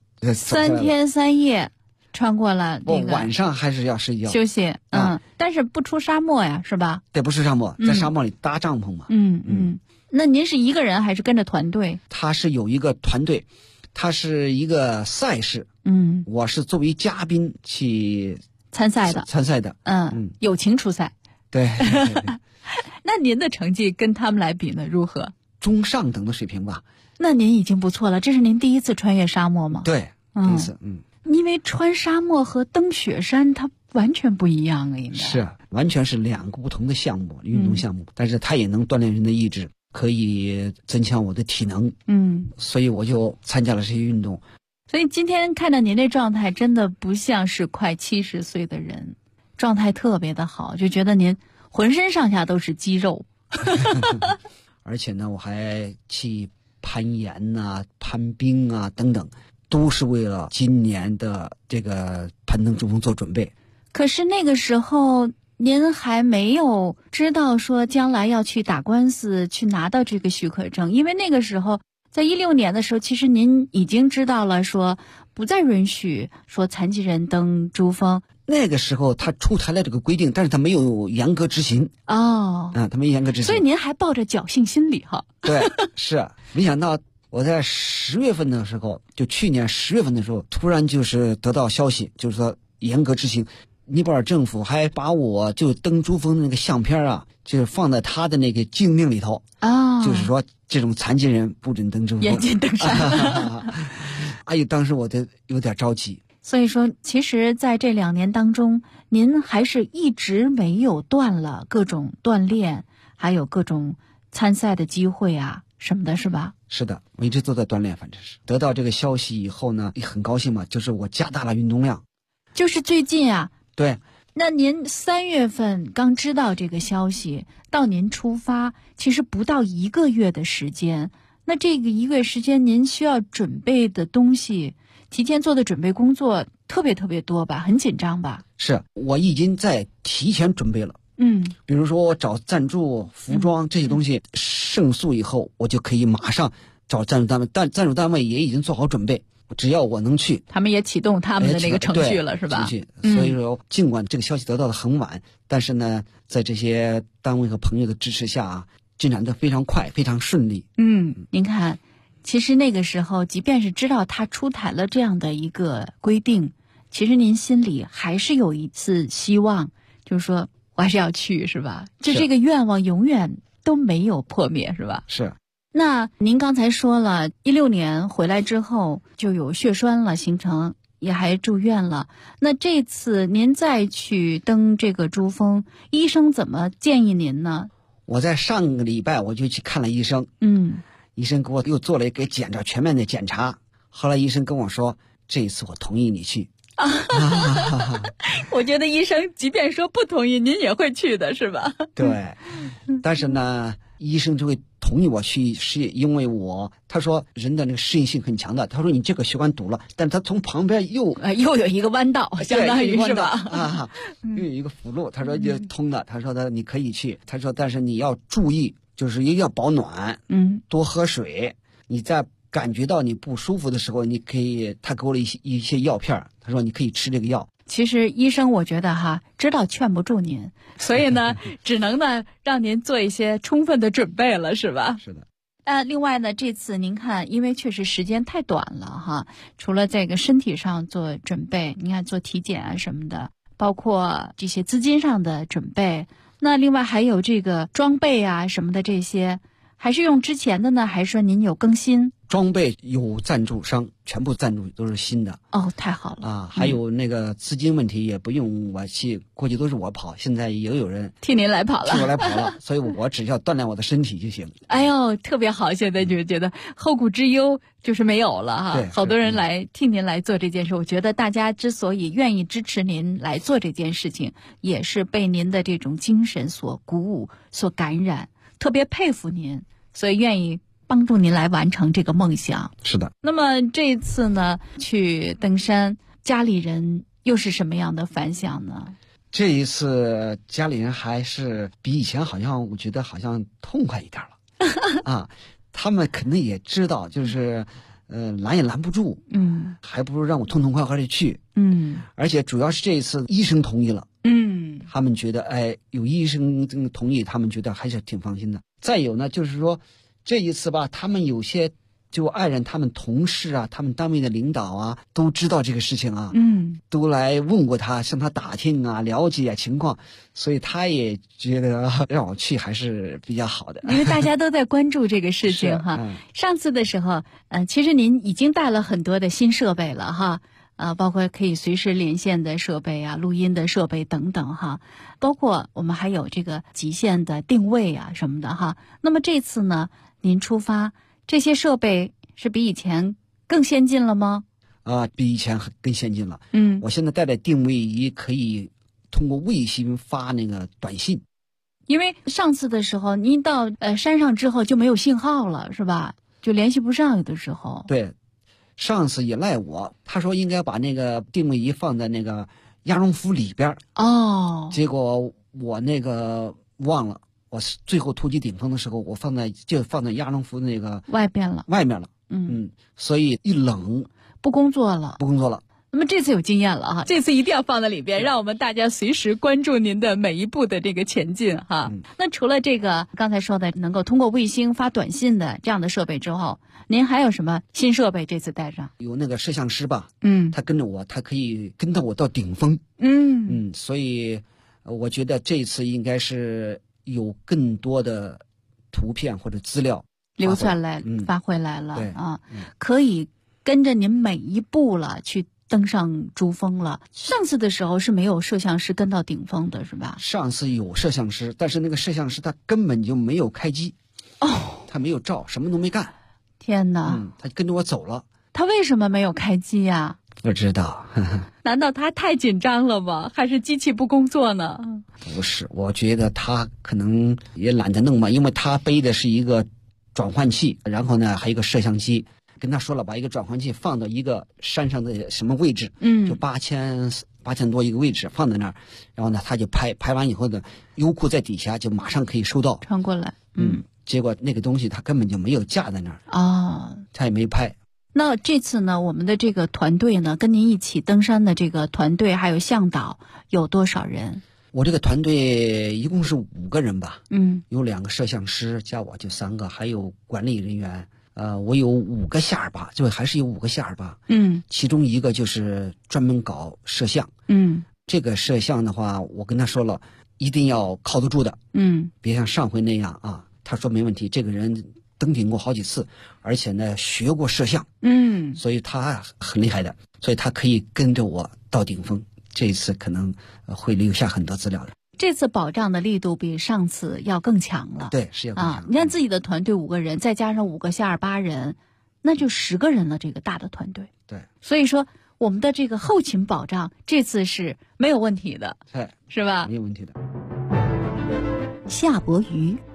3天3夜穿过了我晚上还是要睡觉休息。但是不出沙漠呀，是吧？ 对，不是沙漠，在沙漠里搭帐篷嘛。 那您是一个人还是跟着团队？ 他是有一个团队，他是一个赛事。我是作为嘉宾去参赛的。 友情出赛。 对。 那您的成绩跟他们来比呢，如何？ 中上等的水平吧。 那您已经不错了，这是您第一次穿越沙漠吗？ 对，第一次。 因为穿沙漠和登雪山它完全不一样啊，应该是完全是2个不同的项目，运动项目。但是它也能锻炼人的意志，可以增强我的体能。所以我就参加了这些运动。 所以今天看到您这状态，真的不像是快70岁的人，状态特别的好，就觉得您浑身上下都是肌肉。 而且呢，我还去攀岩啊、攀冰啊等等，都是为了今年的这个攀登珠峰做准备。 可是那个时候您还没有知道说将来要去打官司去拿到这个许可证，因为那个时候在16年的时候，其实您已经知道了说不再允许说残疾人登珠峰。 那个时候他出台了这个规定，但是他没有严格执行。他没严格执行。 所以您还抱着侥幸心理哈。 对，是。没想到我在10月份的时候，就去年10月份的时候，突然就是得到消息，就是说严格执行。尼泊尔政府还把我就登珠峰的那个相片啊，就是放在他的那个禁令里头。就是说这种残疾人不准登珠峰， 严禁登山。 哎呦，当时我就有点着急。 所以说，其实在这2年当中，您还是一直没有断了各种锻炼，还有各种参赛的机会啊什么的，是吧？ 是的，我一直都在锻炼，反正是。得到这个消息以后呢，也很高兴嘛，就是我加大了运动量。 就是最近啊。 对。 那您3月份刚知道这个消息，到您出发，其实不到1个月的时间。那这个1个月时间，您需要准备的东西，提前做的准备工作特别多吧？很紧张吧？ 是，我已经在提前准备了。比如说我找赞助、服装这些东西，胜诉以后，我就可以马上找赞助单位，但赞助单位也已经做好准备。只要我能去， 他们也启动他们的那个程序了，是吧？ 程序。所以说，尽管这个消息得到的很晚，但是呢，在这些单位和朋友的支持下啊，进展得非常快，非常顺利。 您看，其实那个时候，即便是知道他出台了这样的一个规定，其实您心里还是有一次希望，就是说我还是要去，是吧？就这个愿望永远都没有破灭，是吧？ 是。 那您刚才说了，16年回来之后就有血栓了，形成也还住院了。那这次您再去登这个珠峰，医生怎么建议您呢？ 我在上个礼拜我就去看了医生，医生给我又做了一个全面的检查。后来医生跟我说，这一次我同意你去。 我觉得医生即便说不同意，您也会去的，是吧？ 对，但是呢，医生就会同意我去试，因为他说人的那个适应性很强的，他说你这个血管堵了，但他从旁边又有一个弯道，相当于是吧？ 啊，又有一个辅路，他说就通的，他说你可以去，他说但是你要注意，就是一定要保暖，多喝水，你在感觉到你不舒服的时候，你可以，他给我了一些药片，他说你可以吃这个药。 其实医生我觉得知道劝不住您，所以呢只能呢让您做一些充分的准备了，是吧？ 是的。 另外呢，这次您看，因为确实时间太短了除了这个身体上做准备，您看做体检啊什么的，包括这些资金上的准备，那另外还有这个装备啊什么的，这些还是用之前的呢，还是说您有更新？ 装备有赞助商，全部赞助都是新的。 太好了啊！还有那个资金问题也不用我去，过去都是我跑，现在也有人替您来跑了， 替我来跑了，所以我只要锻炼我的身体就行。 哎呦，特别好！现在就觉得后顾之忧就是没有了对， 好多人来替您来做这件事。我觉得大家之所以愿意支持您来做这件事情，也是被您的这种精神所鼓舞、所感染，特别佩服您，所以愿意帮助您来完成这个梦想。 是的。 那么这一次呢，去登山，家里人又是什么样的反响呢？ 这一次家里人还是比以前我觉得好像痛快一点了他们肯定也知道，就是拦也拦不住，还不如让我痛痛快快的去，而且主要是这一次医生同意了，他们觉得有医生同意，他们觉得还是挺放心的。再有呢，就是说这一次吧，他们有些就爱人、他们同事啊、他们单位的领导啊，都知道这个事情啊，都来问过他，向他打听啊、了解情况，所以他也觉得让我去还是比较好的。 因为大家都在关注这个事情上次的时候，其实您已经带了很多的新设备了包括可以随时连线的设备啊、录音的设备等等包括我们还有这个极限的定位啊什么的那么这次呢，您出发，这些设备是比以前更先进了吗？ 比以前更先进了。我现在带的定位仪可以通过卫星发那个短信。 因为上次的时候，您到山上之后就没有信号了，是吧？就联系不上，有的时候。 对。上次也赖我，他说应该把那个定位仪放在那个鸭绒服里边结果我那个忘了，我最后突击顶峰的时候，我放在鸭绒服那个外面了， 所以一冷不工作了。那么这次有经验了这次一定要放在里边，让我们大家随时关注您的每一步的这个前进那除了这个刚才说的能够通过卫星发短信的这样的设备之后，您还有什么新设备这次带上？ 有那个摄像师吧，他跟着我，他可以跟着我到顶峰，所以我觉得这一次应该是有更多的图片或者资料留下来发回来了可以跟着您每一步了去登上珠峰了。上次的时候是没有摄像师跟到顶峰的，是吧？ 上次有摄像师，但是那个摄像师他根本就没有开机他没有照，什么都没干。 天哪他跟着我走了。 他为什么没有开机呀？ 不知道难道他太紧张了吗？还是机器不工作呢？ 不是，我觉得他可能也懒得弄嘛，因为他背的是一个转换器，然后呢还有一个摄像机，跟他说了把一个转换器放到一个山上的什么位置，就8000多一个位置放在那儿，然后呢他就拍完以后呢，优酷在底下就马上可以收到传过来。 结果那个东西他根本就没有架在那儿他也没拍。 那这次呢，我们的这个团队呢，跟您一起登山的这个团队还有向导有多少人？ 我这个团队一共是5个人吧，有2个摄像师，加我就3个，还有管理人员。我有5个下尔巴，就还是有5个下尔巴。其中一个就是专门搞摄像。这个摄像的话，我跟他说了，一定要靠得住的。别像上回那样他说没问题，这个人登顶过好几次，而且呢学过摄像。所以他很厉害的，所以他可以跟着我到顶峰。这一次可能会留下很多资料的。 这次保障的力度比上次要更强了。 对，是要更强。 你看自己的团队5个人，再加上5个下尔巴人，那就10个人了，这个大的团队。 对， 所以说我们的这个后勤保障这次是没有问题的，是吧？ 没有问题的。 夏伯渝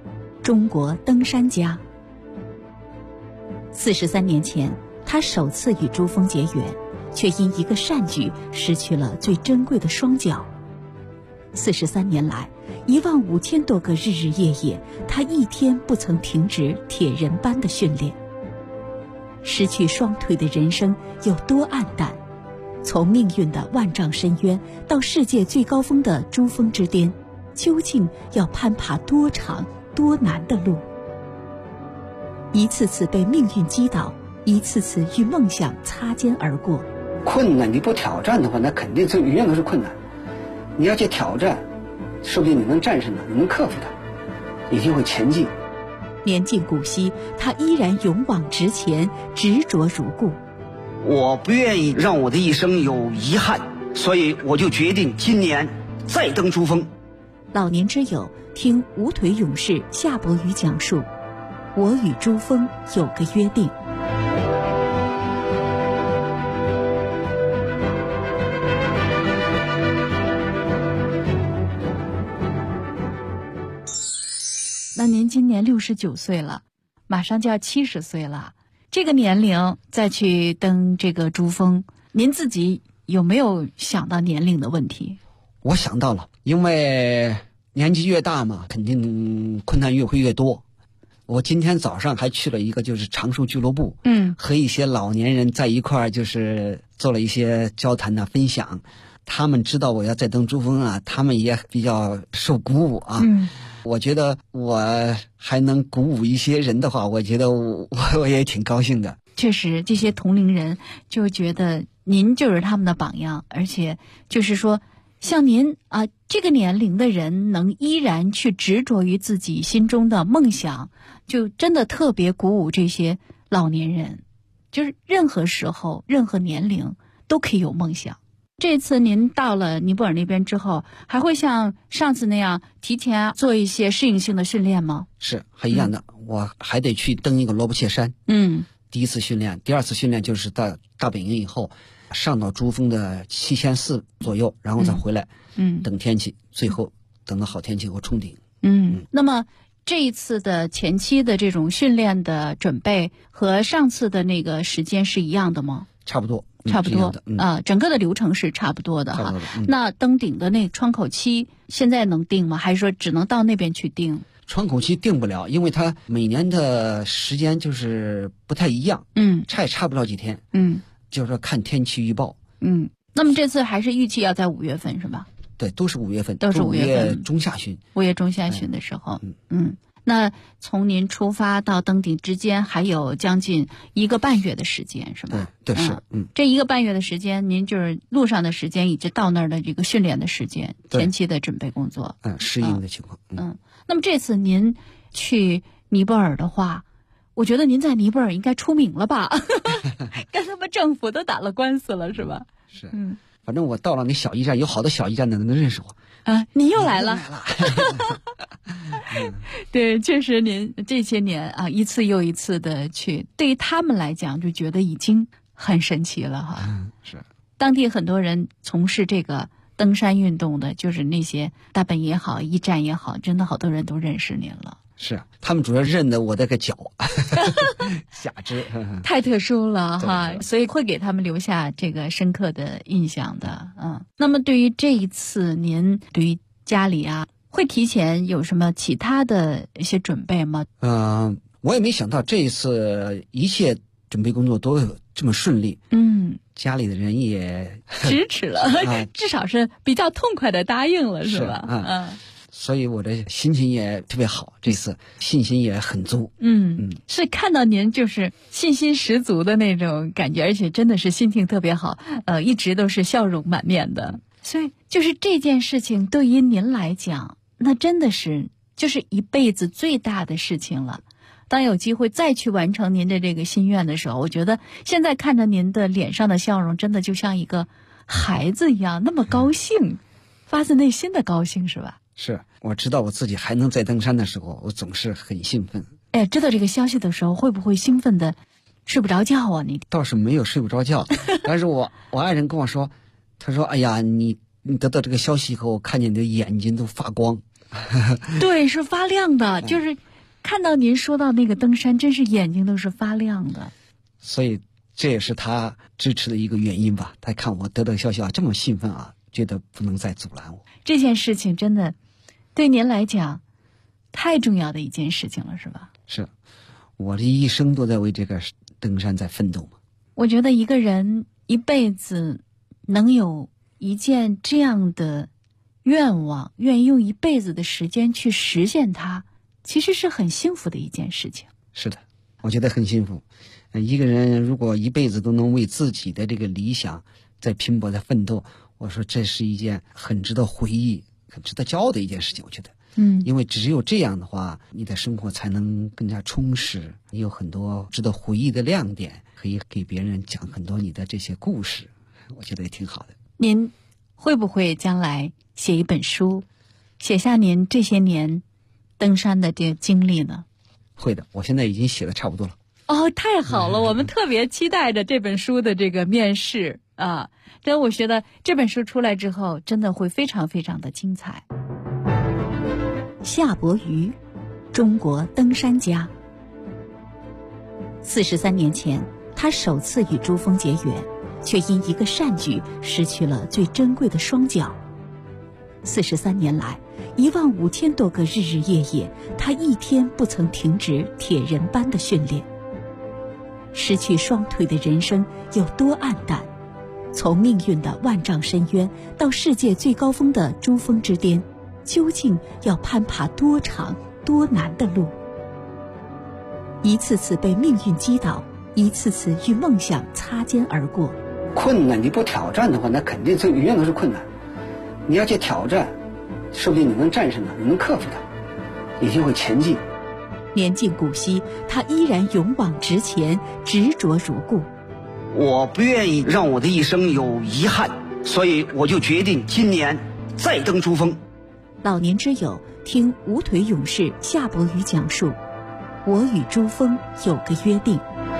中国登山家。43年前，他首次与珠峰结缘，却因一个善举失去了最珍贵的双脚。43年来，15000多个日日夜夜，他一天不曾停止铁人般的训练。失去双腿的人生有多黯淡？从命运的万丈深渊到世界最高峰的珠峰之巅，究竟要攀爬多长多难的路？一次次被命运击倒，一次次与梦想擦肩而过。 困难你不挑战的话，那肯定永远都是困难。你要去挑战，说不定你能战胜它，你能克服它，一定会前进。 年近古稀，他依然勇往直前，执着如故。 我不愿意让我的一生有遗憾，所以我就决定今年再登珠峰。 老年之友，听无腿勇士夏伯渝讲述，我与珠峰有个约定。 那您今年69岁了，马上就要70岁了，这个年龄再去登这个珠峰，您自己有没有想到年龄的问题？ 我想到了，因为年纪越大嘛，肯定困难会越多。我今天早上还去了一个就是长寿俱乐部，和一些老年人在一块儿，就是做了一些交谈的分享。他们知道我要再登珠峰啊，他们也比较受鼓舞啊。我觉得我还能鼓舞一些人的话，我觉得我也挺高兴的。 确实，这些同龄人就觉得您就是他们的榜样，而且就是说，像您啊这个年龄的人能依然去执着于自己心中的梦想，就真的特别鼓舞这些老年人。就是任何时候、任何年龄都可以有梦想。这次您到了尼泊尔那边之后，还会像上次那样提前做一些适应性的训练吗？ 是还一样的，我还得去登一个罗布切山。第一次训练，第二次训练就是到大本营以后，上到珠峰的7400左右，然后再回来，等天气，最后等到好天气后冲顶。 那么这一次的前期的这种训练的准备和上次的那个时间是一样的吗？ 差不多。 整个的流程是差不多的哈。那登顶的那窗口期现在能定吗？还是说只能到那边去定？ 窗口期定不了，因为它每年的时间就是不太一样，差不了几天，就是说看天气预报。 那么这次还是预期要在5月份是吧？ 对，都是5月份， 都是5月份中下旬 ，5月中下旬的时候。那从您出发到登顶之间还有将近1个半月的时间是吧？ 对，是。 这1个半月的时间，您就是路上的时间以及到那儿的这个训练的时间，前期的准备工作， 适应的情况。 那么这次您去尼泊尔的话，我觉得您在尼泊尔应该出名了吧？跟他们政府都打了官司了是吧？ 是。反正我到了那小驿站，有好多小驿站的能认识我。 你又来了。对，确实您这些年啊，一次又一次的去，对于他们来讲就觉得已经很神奇了哈。 是。 当地很多人从事这个登山运动的，就是那些大本也好，驿站也好，真的好多人都认识您了。 是，他们主要认得我这个脚，下肢太特殊了哈，所以会给他们留下这个深刻的印象的。那么对于这一次，您对于家里啊，会提前有什么其他的一些准备吗？ 我也没想到这一次一切准备工作都这么顺利。家里的人也支持了，至少是比较痛快的答应了，是吧？ 所以我的心情也特别好，这次信心也很足。 是看到您就是信心十足的那种感觉，而且真的是心情特别好，一直都是笑容满面的。所以就是这件事情对于您来讲，那真的是就是一辈子最大的事情了。当有机会再去完成您的这个心愿的时候，我觉得现在看着您的脸上的笑容，真的就像一个孩子一样，那么高兴，发自内心的高兴，是吧？ 是，我知道我自己还能再登山的时候，我总是很兴奋。 知道这个消息的时候，会不会兴奋的睡不着觉啊？你倒是没有睡不着觉，但是我爱人跟我说，他说：“哎呀，你得到这个消息以后，我看见你的眼睛都发光。” 对，是发亮的，就是看到您说到那个登山，真是眼睛都是发亮的。 所以这也是他支持的一个原因吧。他看我得到消息这么兴奋觉得不能再阻拦我。 这件事情真的对您来讲太重要的一件事情了，是吧？ 是，我这一生都在为这个登山在奋斗嘛。 我觉得一个人一辈子能有一件这样的愿望，愿意用一辈子的时间去实现它，其实是很幸福的一件事情。 是的，我觉得很幸福。一个人如果一辈子都能为自己的这个理想在拼搏在奋斗，我说这是一件很值得回忆很值得骄傲的一件事情。我觉得因为只有这样的话，你的生活才能更加充实，你有很多值得回忆的亮点，可以给别人讲很多你的这些故事，我觉得也挺好的。 您会不会将来写一本书，写下您这些年登山的这个经历呢？ 会的，我现在已经写的差不多了。 哦，太好了，我们特别期待着这本书的这个面世啊！真我觉得这本书出来之后，真的会非常非常的精彩。 夏伯渝，中国登山家。43年前，他首次与珠峰结缘，却因一个善举失去了最珍贵的双脚。43年来，15000多个日日夜夜，他一天不曾停止铁人般的训练。失去双腿的人生有多黯淡？从命运的万丈深渊到世界最高峰的珠峰之巅，究竟要攀爬多长多难的路？一次次被命运击倒，一次次与梦想擦肩而过。 困难你不挑战的话，那肯定这永远都是困难。你要去挑战，说不定你能战胜它，你能克服它，你就会前进。 年近古稀，他依然勇往直前，执着如故。 我不愿意让我的一生有遗憾，所以我就决定今年再登珠峰。 老年之友，听无腿勇士夏伯渝讲述，我与珠峰有个约定。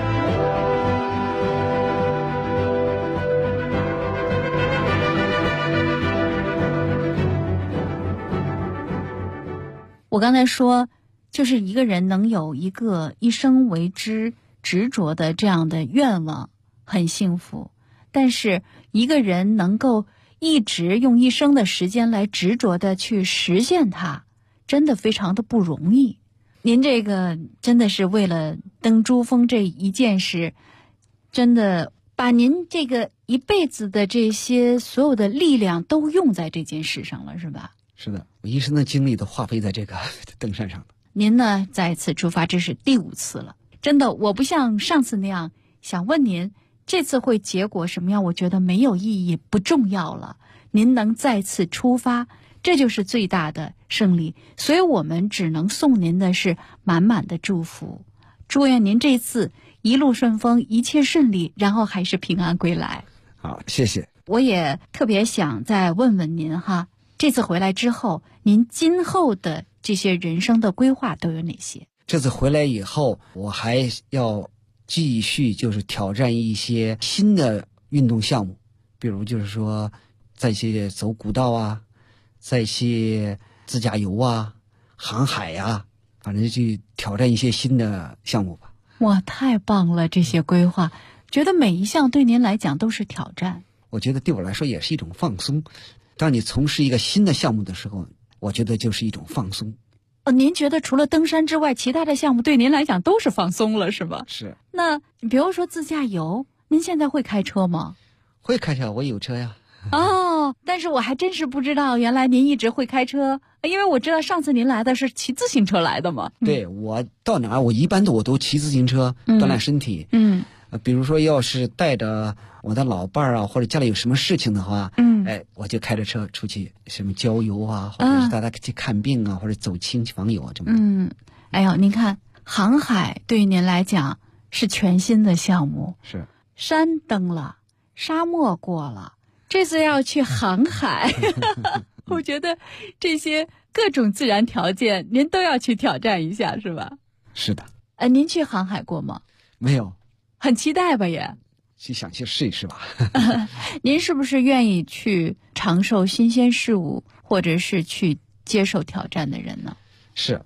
我刚才说，就是一个人能有一个一生为之执着的这样的愿望，很幸福。但是一个人能够一直用一生的时间来执着的去实现它，真的非常的不容易。您这个真的是为了登珠峰这一件事，真的把您这个一辈子的这些所有的力量都用在这件事上了，是吧？ 是的，我一生的精力都花费在这个登山上了。 您呢，再次出发，这是第5次了。真的，我不像上次那样想问您这次会结果什么样，我觉得没有意义，不重要了。您能再次出发，这就是最大的胜利。所以我们只能送您的是满满的祝福，祝愿您这次一路顺风，一切顺利，然后还是平安归来。 好，谢谢。 我也特别想再问问您哈，这次回来之后，您今后的这些人生的规划都有哪些？ 这次回来以后，我还要继续就是挑战一些新的运动项目，比如就是说在一些走古道啊，在一些自驾游啊，航海呀，反正去挑战一些新的项目吧。 哇，太棒了，这些规划，觉得每一项对您来讲都是挑战。 我觉得对我来说也是一种放松。当你从事一个新的项目的时候，我觉得就是一种放松。 您觉得除了登山之外，其他的项目对您来讲都是放松了，是吧？ 是。 那比如说自驾游，您现在会开车吗？ 会开车，我有车呀。 哦，但是我还真是不知道，原来您一直会开车，因为我知道上次您来的是骑自行车来的嘛。 对，我到哪儿我一般我都骑自行车锻炼身体。比如说要是带着我的老伴儿啊，或者家里有什么事情的话，我就开着车出去，什么郊游啊，或者是大家去看病啊，或者走亲戚访友啊，这么。 哎呦，您看航海对于您来讲是全新的项目， 是山登了，沙漠过了，这次要去航海，我觉得这些各种自然条件您都要去挑战一下，是吧？ 是的。 您去航海过吗？ 没有。 很期待吧也？ 想去试一试吧。 您是不是愿意去尝受新鲜事物，或者是去接受挑战的人呢？ 是，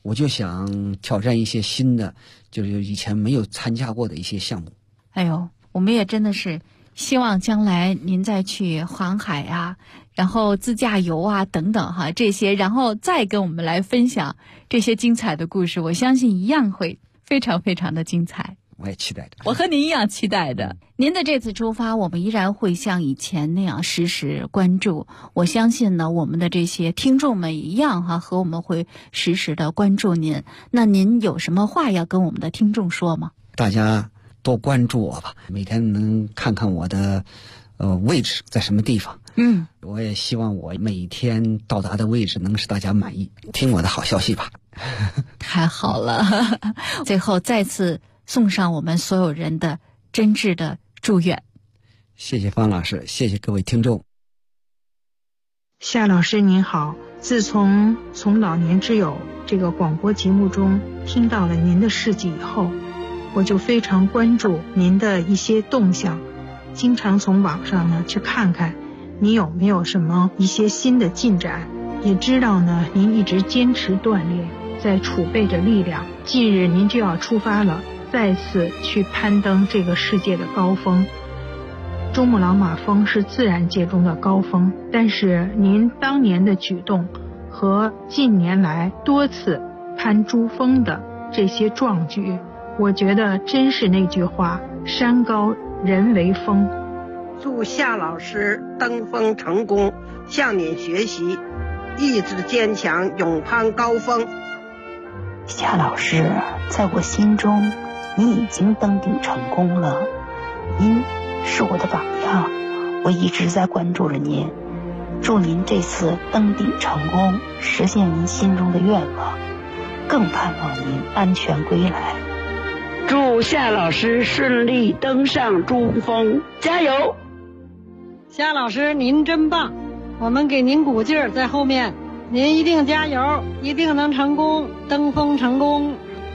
我就想挑战一些新的，就是以前没有参加过的一些项目。 哎呦，我们也真的是希望将来您再去航海啊，然后自驾游啊等等哈，这些然后再跟我们来分享这些精彩的故事，我相信一样会非常非常的精彩。 我也期待着， 我和您一样期待的。您的这次出发，我们依然会像以前那样时时关注。我相信呢，我们的这些听众们一样哈，和我们会时时的关注您。那您有什么话要跟我们的听众说吗？ 大家多关注我吧，每天能看看我的位置在什么地方。我也希望我每天到达的位置能使大家满意，听我的好消息吧。 太好了。最后再次送上我们所有人的真挚的祝愿。 谢谢方老师，谢谢各位听众。 夏老师您好，自从老年之友这个广播节目中听到了您的事迹以后，我就非常关注您的一些动向，经常从网上呢去看看您有没有什么一些新的进展，也知道呢您一直坚持锻炼，在储备着力量，近日您就要出发了，再次去攀登这个世界的高峰。珠穆朗玛峰是自然界中的高峰，但是您当年的举动和近年来多次攀珠峰的这些壮举，我觉得真是那句话，山高人为峰。 祝夏老师登峰成功，向您学习，意志坚强，勇攀高峰。 夏老师，在我心中你已经登顶成功了，您是我的榜样，我一直在关注着您。祝您这次登顶成功，实现您心中的愿望，更盼望您安全归来。 祝夏老师顺利登上珠峰，加油！ 夏老师您真棒，我们给您鼓劲儿在后面，您一定加油，一定能成功，登峰成功。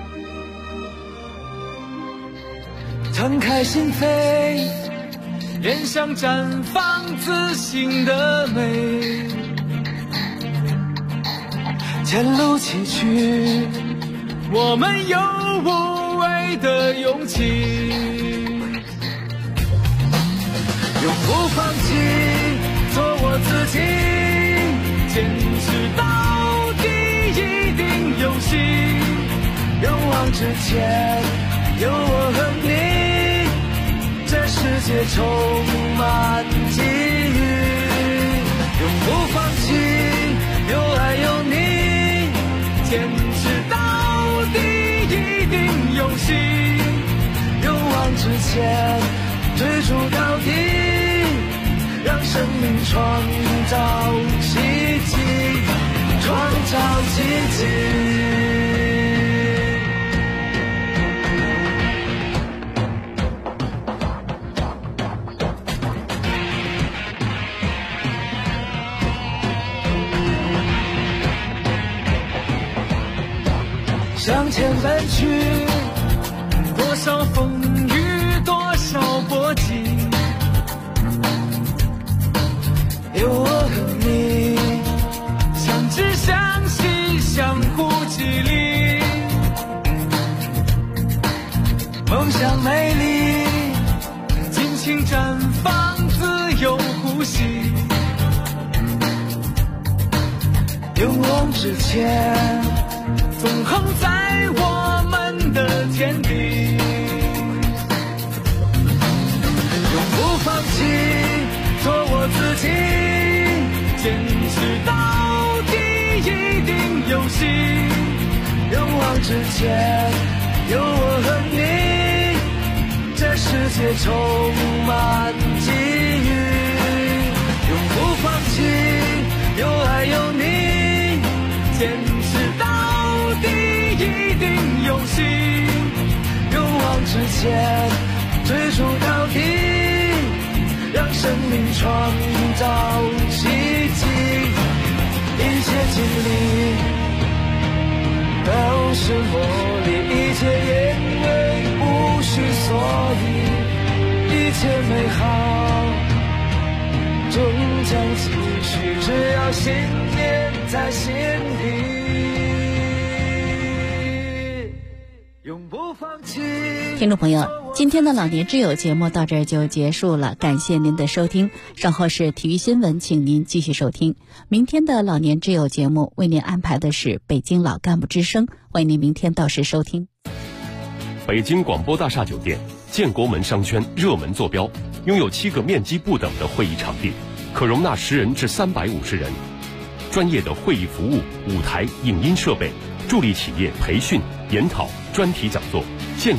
敞开心扉，脸上绽放自信的美，前路崎岖，我们有无畏的勇气，永不放弃，做我自己，坚持到底，一定有戏，勇往直前，有我和你，这世界充满机遇，永不放弃，有爱有你，坚持到底，一定有戏，勇往直前，追逐到底，让生命创造奇迹，创造奇迹。向前奔去，多少风雨，多少波及，有我和你，相知相惜，相互激励，梦想美丽，尽情绽放，自由呼吸，勇往直前，纵横在我们的天地，永不放弃，做我自己，坚持到底，一定有戏，勇往直前，有我和你，这世界充满机遇，永不放弃，有爱有你，坚持到底，一定有戏，勇往直前，追逐到底，让生命创造奇迹，一切经历都是磨砺，一切眼泪无需所以，一切美好终将继续，只要信念在心底。 听众朋友，今天的老年之友节目到这儿就结束了，感谢您的收听。稍后是体育新闻，请您继续收听。明天的老年之友节目为您安排的是北京老干部之声，欢迎您明天到时收听。 北京广播大厦酒店建国门商圈热门坐标，拥有7个面积不等的会议场地，可容纳10人至350人，专业的会议服务、舞台、影音设备，助力企业培训、研讨、专题讲座。